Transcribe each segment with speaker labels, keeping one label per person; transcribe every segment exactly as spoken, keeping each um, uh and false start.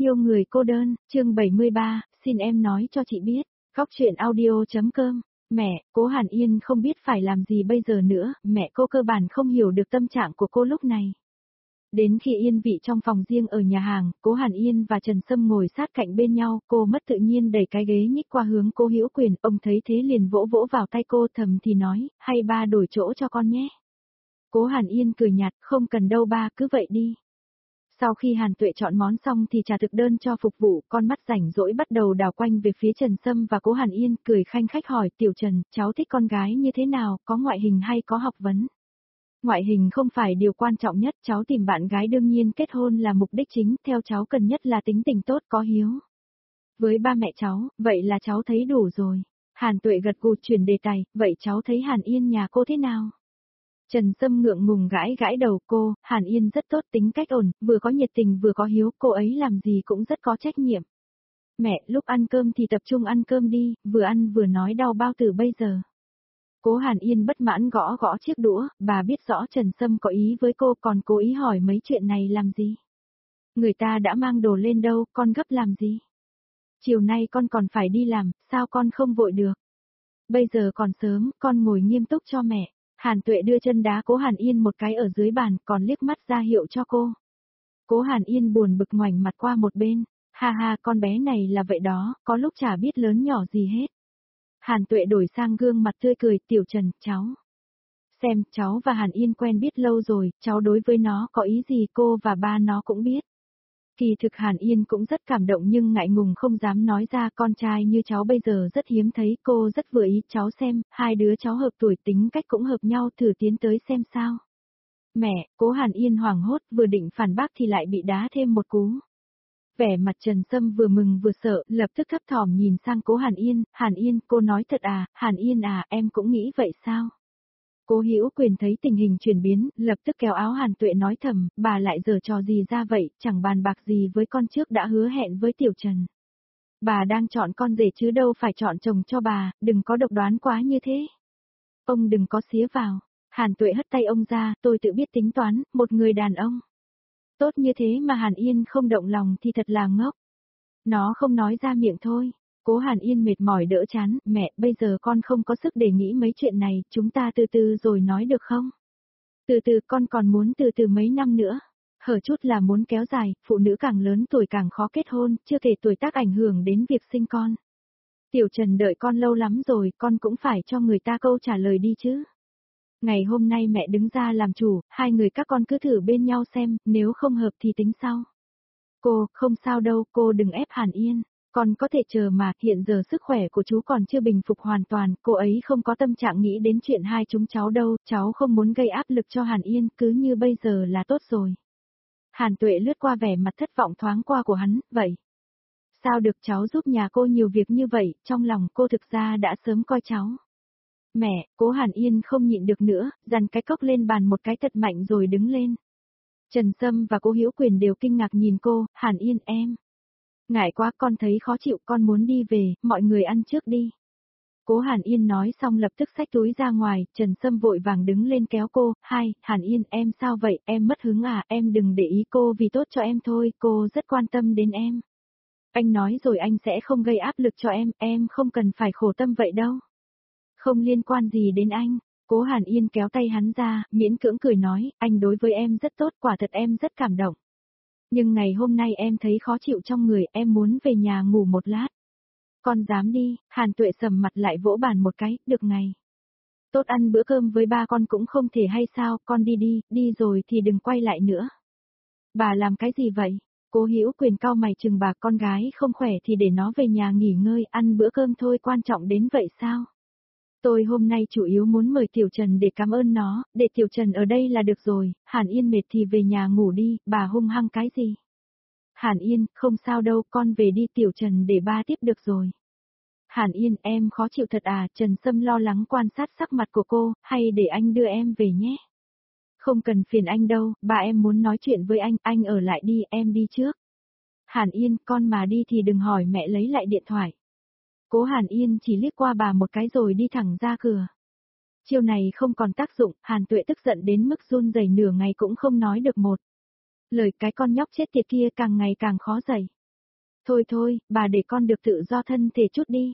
Speaker 1: Yêu người cô đơn, chương bảy mươi ba, xin em nói cho chị biết. Góc truyện audio.com. Mẹ, cố Hàn Yên không biết phải làm gì bây giờ nữa, mẹ cô cơ bản không hiểu được tâm trạng của cô lúc này. Đến khi yên vị trong phòng riêng ở nhà hàng, cố Hàn Yên và Trần Sâm ngồi sát cạnh bên nhau, cô mất tự nhiên đẩy cái ghế nhích qua hướng cô Hữu Quyền, ông thấy thế liền vỗ vỗ vào tay cô thầm thì nói, hay ba đổi chỗ cho con nhé. Cố Hàn Yên cười nhạt, không cần đâu ba, cứ vậy đi. Sau khi Hàn Tuệ chọn món xong thì trà thực đơn cho phục vụ, con mắt rảnh rỗi bắt đầu đảo quanh về phía Trần Sâm và cố Hàn Yên, cười khanh khách hỏi, Tiểu Trần, cháu thích con gái như thế nào, có ngoại hình hay có học vấn? Ngoại hình không phải điều quan trọng nhất, cháu tìm bạn gái đương nhiên kết hôn là mục đích chính, theo cháu cần nhất là tính tình tốt có hiếu. Với ba mẹ cháu, vậy là cháu thấy đủ rồi. Hàn Tuệ gật gù chuyển đề tài, vậy cháu thấy Hàn Yên nhà cô thế nào? Trần Sâm ngượng ngùng gãi gãi đầu cô, Hàn Yên rất tốt, tính cách ổn, vừa có nhiệt tình vừa có hiếu, cô ấy làm gì cũng rất có trách nhiệm. Mẹ, lúc ăn cơm thì tập trung ăn cơm đi, vừa ăn vừa nói đau bao tử bây giờ. Cố Hàn Yên bất mãn gõ gõ chiếc đũa, bà biết rõ Trần Sâm có ý với cô còn cố ý hỏi mấy chuyện này làm gì. Người ta đã mang đồ lên đâu, con gấp làm gì? Chiều nay con còn phải đi làm, sao con không vội được? Bây giờ còn sớm, con ngồi nghiêm túc cho mẹ. Hàn Tuệ đưa chân đá cố Hàn Yên một cái ở dưới bàn, còn liếc mắt ra hiệu cho cô. Cố Hàn Yên buồn bực ngoảnh mặt qua một bên, ha ha con bé này là vậy đó, có lúc chả biết lớn nhỏ gì hết. Hàn Tuệ đổi sang gương mặt tươi cười, Tiểu Trần, cháu. Xem, cháu và Hàn Yên quen biết lâu rồi, cháu đối với nó có ý gì cô và ba nó cũng biết. Kỳ thực Hàn Yên cũng rất cảm động nhưng ngại ngùng không dám nói ra, con trai như cháu bây giờ rất hiếm thấy, cô rất vừa ý, cháu xem, hai đứa cháu hợp tuổi tính cách cũng hợp nhau, thử tiến tới xem sao. Mẹ, cố Hàn Yên hoảng hốt, vừa định phản bác thì lại bị đá thêm một cú. Vẻ mặt Trần Sâm vừa mừng vừa sợ, lập tức thấp thỏm nhìn sang cố Hàn Yên, Hàn Yên, cô nói thật à, Hàn Yên à, em cũng nghĩ vậy sao? Cố Hữu Quyền thấy tình hình chuyển biến, lập tức kéo áo Hàn Tuệ nói thầm, bà lại giở trò gì ra vậy, chẳng bàn bạc gì với con trước đã hứa hẹn với Tiểu Trần. Bà đang chọn con rể chứ đâu phải chọn chồng cho bà, đừng có độc đoán quá như thế. Ông đừng có xía vào. Hàn Tuệ hất tay ông ra, tôi tự biết tính toán, một người đàn ông. Tốt như thế mà Hàn Yên không động lòng thì thật là ngốc. Nó không nói ra miệng thôi. Cố Hàn Yên mệt mỏi đỡ chán, mẹ, bây giờ con không có sức để nghĩ mấy chuyện này, chúng ta từ từ rồi nói được không? Từ từ con còn muốn từ từ mấy năm nữa. Hở chút là muốn kéo dài, phụ nữ càng lớn tuổi càng khó kết hôn, chưa kể tuổi tác ảnh hưởng đến việc sinh con. Tiểu Trần đợi con lâu lắm rồi, con cũng phải cho người ta câu trả lời đi chứ. Ngày hôm nay mẹ đứng ra làm chủ, hai người các con cứ thử bên nhau xem, nếu không hợp thì tính sau. Cô, không sao đâu, cô đừng ép Hàn Yên. Con có thể chờ mà, hiện giờ sức khỏe của chú còn chưa bình phục hoàn toàn, cô ấy không có tâm trạng nghĩ đến chuyện hai chúng cháu đâu, cháu không muốn gây áp lực cho Hàn Yên, cứ như bây giờ là tốt rồi. Hàn Tuệ lướt qua vẻ mặt thất vọng thoáng qua của hắn, vậy. Sao được cháu giúp nhà cô nhiều việc như vậy, trong lòng cô thực ra đã sớm coi cháu. Mẹ, cố Hàn Yên không nhịn được nữa, dằn cái cốc lên bàn một cái thật mạnh rồi đứng lên. Trần Sâm và cố Hữu Quyền đều kinh ngạc nhìn cô, Hàn Yên em. Ngại quá con thấy khó chịu con muốn đi về, mọi người ăn trước đi. Cố Hàn Yên nói xong lập tức xách túi ra ngoài, Trần Sâm vội vàng đứng lên kéo cô, hai, Hàn Yên em sao vậy, em mất hứng à, em đừng để ý cô vì tốt cho em thôi, cô rất quan tâm đến em. Anh nói rồi anh sẽ không gây áp lực cho em, em không cần phải khổ tâm vậy đâu. Không liên quan gì đến anh. Cố Hàn Yên kéo tay hắn ra, miễn cưỡng cười nói, anh đối với em rất tốt, quả thật em rất cảm động. Nhưng ngày hôm nay em thấy khó chịu trong người, em muốn về nhà ngủ một lát. Con dám đi, Hàn Tuệ sầm mặt lại vỗ bàn một cái, được ngày. Tốt ăn bữa cơm với ba con cũng không thể hay sao, con đi đi, đi rồi thì đừng quay lại nữa. Bà làm cái gì vậy? Cố Hữu Quyền cau mày chừng bà, con gái không khỏe thì để nó về nhà nghỉ ngơi, ăn bữa cơm thôi, quan trọng đến vậy sao? Tôi hôm nay chủ yếu muốn mời Tiểu Trần để cảm ơn nó, để Tiểu Trần ở đây là được rồi, Hàn Yên mệt thì về nhà ngủ đi, bà hung hăng cái gì? Hàn Yên, không sao đâu, con về đi, Tiểu Trần để ba tiếp được rồi. Hàn Yên, em khó chịu thật à, Trần Sâm lo lắng quan sát sắc mặt của cô, hay để anh đưa em về nhé? Không cần phiền anh đâu, ba em muốn nói chuyện với anh, anh ở lại đi, em đi trước. Hàn Yên, con mà đi thì đừng hỏi mẹ lấy lại điện thoại. Cố Hàn Yên chỉ liếc qua bà một cái rồi đi thẳng ra cửa. Chiêu này không còn tác dụng, Hàn Tuệ tức giận đến mức run rẩy nửa ngày cũng không nói được một lời, cái con nhóc chết tiệt kia càng ngày càng khó dậy. Thôi thôi, bà để con được tự do thân thể chút đi.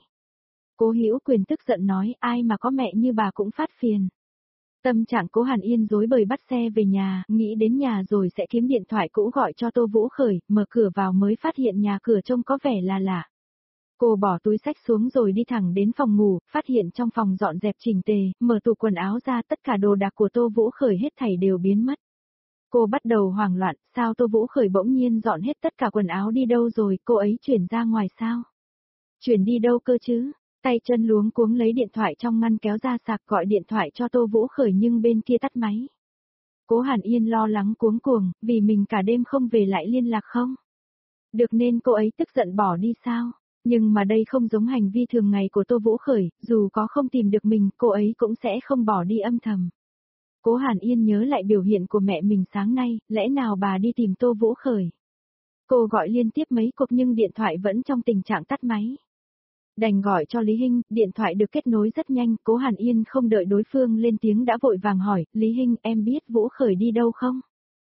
Speaker 1: Cố Hữu Quyền tức giận nói, ai mà có mẹ như bà cũng phát phiền. Tâm trạng Cố Hàn Yên rối bời bắt xe về nhà, nghĩ đến nhà rồi sẽ kiếm điện thoại cũ gọi cho Tô Vũ Khởi, mở cửa vào mới phát hiện nhà cửa trông có vẻ là lạ. Cô bỏ túi xách xuống rồi đi thẳng đến phòng ngủ, phát hiện trong phòng dọn dẹp chỉnh tề, mở tủ quần áo ra tất cả đồ đạc của Tô Vũ Khởi hết thảy đều biến mất. Cô bắt đầu hoảng loạn, sao Tô Vũ Khởi bỗng nhiên dọn hết tất cả quần áo đi đâu rồi, cô ấy chuyển ra ngoài sao? Chuyển đi đâu cơ chứ? Tay chân luống cuống lấy điện thoại trong ngăn kéo ra sạc gọi điện thoại cho Tô Vũ Khởi nhưng bên kia tắt máy. Cố Hàn Yên lo lắng cuống cuồng, vì mình cả đêm không về lại liên lạc không? Được nên cô ấy tức giận bỏ đi sao? Nhưng mà đây không giống hành vi thường ngày của Tô Vũ Khởi, dù có không tìm được mình, cô ấy cũng sẽ không bỏ đi âm thầm. Cố Hàn Yên nhớ lại biểu hiện của mẹ mình sáng nay, lẽ nào bà đi tìm Tô Vũ Khởi? Cô gọi liên tiếp mấy cuộc nhưng điện thoại vẫn trong tình trạng tắt máy. Đành gọi cho Lý Hinh, điện thoại được kết nối rất nhanh, Cố Hàn Yên không đợi đối phương lên tiếng đã vội vàng hỏi, Lý Hinh, em biết Vũ Khởi đi đâu không?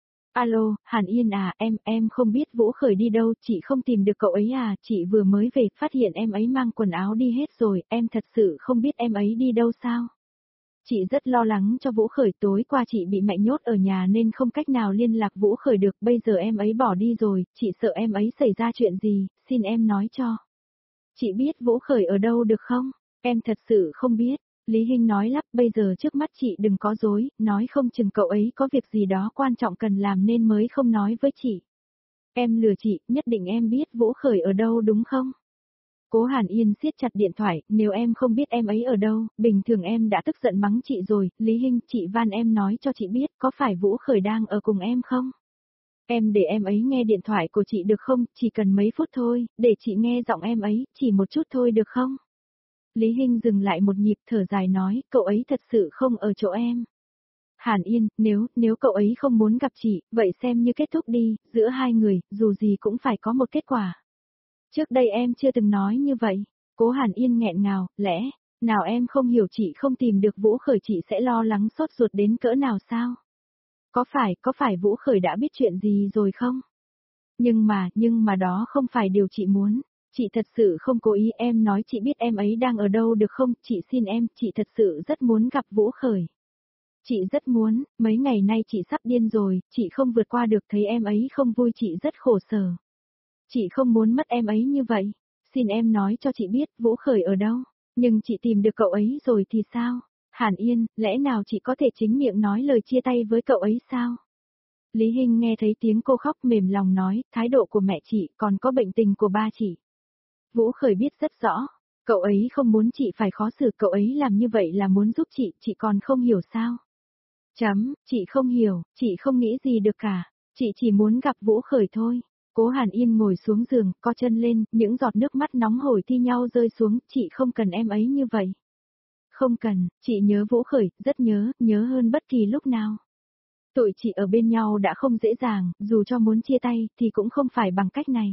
Speaker 1: Alo, Hàn Yên à, em, em không biết Vũ Khởi đi đâu, chị không tìm được cậu ấy à, chị vừa mới về, phát hiện em ấy mang quần áo đi hết rồi, em thật sự không biết em ấy đi đâu sao? Chị rất lo lắng cho Vũ Khởi, tối qua chị bị mẹ nhốt ở nhà nên không cách nào liên lạc Vũ Khởi được, bây giờ em ấy bỏ đi rồi, chị sợ em ấy xảy ra chuyện gì, xin em nói cho. Chị biết Vũ Khởi ở đâu được không? Em thật sự không biết. Lý Hinh nói lắp, bây giờ trước mắt chị đừng có dối, nói không chừng cậu ấy có việc gì đó quan trọng cần làm nên mới không nói với chị. Em lừa chị, nhất định em biết Vũ Khởi ở đâu đúng không? Cố Hàn Yên siết chặt điện thoại, nếu em không biết em ấy ở đâu, bình thường em đã tức giận mắng chị rồi, Lý Hinh, chị van em nói cho chị biết, có phải Vũ Khởi đang ở cùng em không? Em để em ấy nghe điện thoại của chị được không, chỉ cần mấy phút thôi, để chị nghe giọng em ấy, chỉ một chút thôi được không? Lý Hinh dừng lại một nhịp thở dài nói, cậu ấy thật sự không ở chỗ em. Hàn Yên, nếu, nếu cậu ấy không muốn gặp chị, vậy xem như kết thúc đi, giữa hai người, dù gì cũng phải có một kết quả. Trước đây em chưa từng nói như vậy. Cố Hàn Yên nghẹn ngào, lẽ, nào em không hiểu chị không tìm được Vũ Khởi chị sẽ lo lắng sốt ruột đến cỡ nào sao? Có phải, có phải Vũ Khởi đã biết chuyện gì rồi không? Nhưng mà, nhưng mà đó không phải điều chị muốn. Chị thật sự không cố ý, em nói chị biết em ấy đang ở đâu được không? Chị xin em, chị thật sự rất muốn gặp Vũ Khởi. Chị rất muốn, mấy ngày nay chị sắp điên rồi, chị không vượt qua được thấy em ấy không vui chị rất khổ sở. Chị không muốn mất em ấy như vậy. Xin em nói cho chị biết Vũ Khởi ở đâu. Nhưng chị tìm được cậu ấy rồi thì sao? Hàn Yên, lẽ nào chị có thể chính miệng nói lời chia tay với cậu ấy sao? Lý Hinh nghe thấy tiếng cô khóc mềm lòng nói, thái độ của mẹ chị còn có bệnh tình của ba chị. Vũ Khởi biết rất rõ, cậu ấy không muốn chị phải khó xử, cậu ấy làm như vậy là muốn giúp chị, chị còn không hiểu sao? Chấm, chị không hiểu, chị không nghĩ gì được cả, chị chỉ muốn gặp Vũ Khởi thôi. Cố Hàn Yên ngồi xuống giường, co chân lên, những giọt nước mắt nóng hổi thi nhau rơi xuống, chị không cần em ấy như vậy. Không cần, chị nhớ Vũ Khởi, rất nhớ, nhớ hơn bất kỳ lúc nào. Tụi chị ở bên nhau đã không dễ dàng, dù cho muốn chia tay, thì cũng không phải bằng cách này.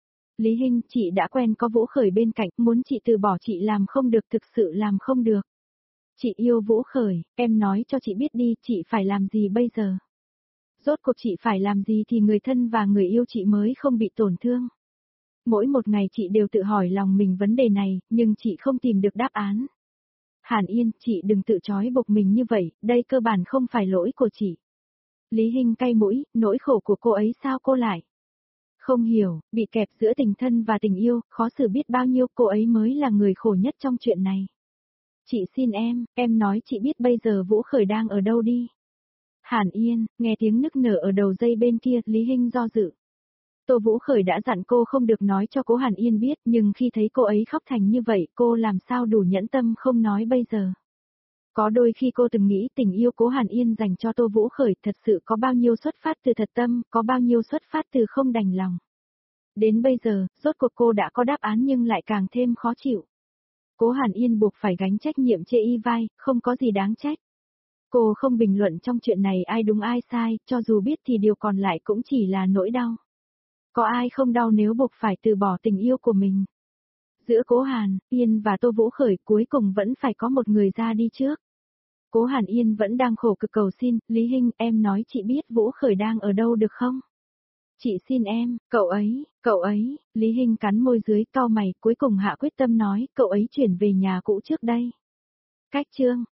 Speaker 1: Lý Hinh, chị đã quen có Vũ Khởi bên cạnh, muốn chị từ bỏ chị làm không được, thực sự làm không được. Chị yêu Vũ Khởi, em nói cho chị biết đi, chị phải làm gì bây giờ? Rốt cuộc chị phải làm gì thì người thân và người yêu chị mới không bị tổn thương? Mỗi một ngày chị đều tự hỏi lòng mình vấn đề này, nhưng chị không tìm được đáp án. Hàn Yên, chị đừng tự trói buộc mình như vậy, đây cơ bản không phải lỗi của chị. Lý Hinh cay mũi, nỗi khổ của cô ấy sao cô lại? Không hiểu, bị kẹp giữa tình thân và tình yêu, khó xử biết bao nhiêu, cô ấy mới là người khổ nhất trong chuyện này. Chị xin em, em nói chị biết bây giờ Vũ Khởi đang ở đâu đi. Hàn Yên, nghe tiếng nức nở ở đầu dây bên kia, Lý Hinh do dự. Tô Vũ Khởi đã dặn cô không được nói cho cố Hàn Yên biết, nhưng khi thấy cô ấy khóc thành như vậy, cô làm sao đủ nhẫn tâm không nói bây giờ. Có đôi khi cô từng nghĩ tình yêu cố Hàn Yên dành cho Tô Vũ Khởi thật sự có bao nhiêu xuất phát từ thật tâm, có bao nhiêu xuất phát từ không đành lòng. Đến bây giờ, rốt cuộc cô đã có đáp án nhưng lại càng thêm khó chịu. Cố Hàn Yên buộc phải gánh trách nhiệm chê y vai, không có gì đáng trách. Cô không bình luận trong chuyện này ai đúng ai sai, cho dù biết thì điều còn lại cũng chỉ là nỗi đau. Có ai không đau nếu buộc phải từ bỏ tình yêu của mình? Giữa Cố Hàn Yên và Tô Vũ Khởi cuối cùng vẫn phải có một người ra đi trước. Cố Hàn Yên vẫn đang khổ cực cầu xin, Lý Hinh, em nói chị biết Vũ Khởi đang ở đâu được không? Chị xin em, cậu ấy, cậu ấy, Lý Hinh cắn môi dưới cau mày, cuối cùng hạ quyết tâm nói, cậu ấy chuyển về nhà cũ trước đây. Cách chương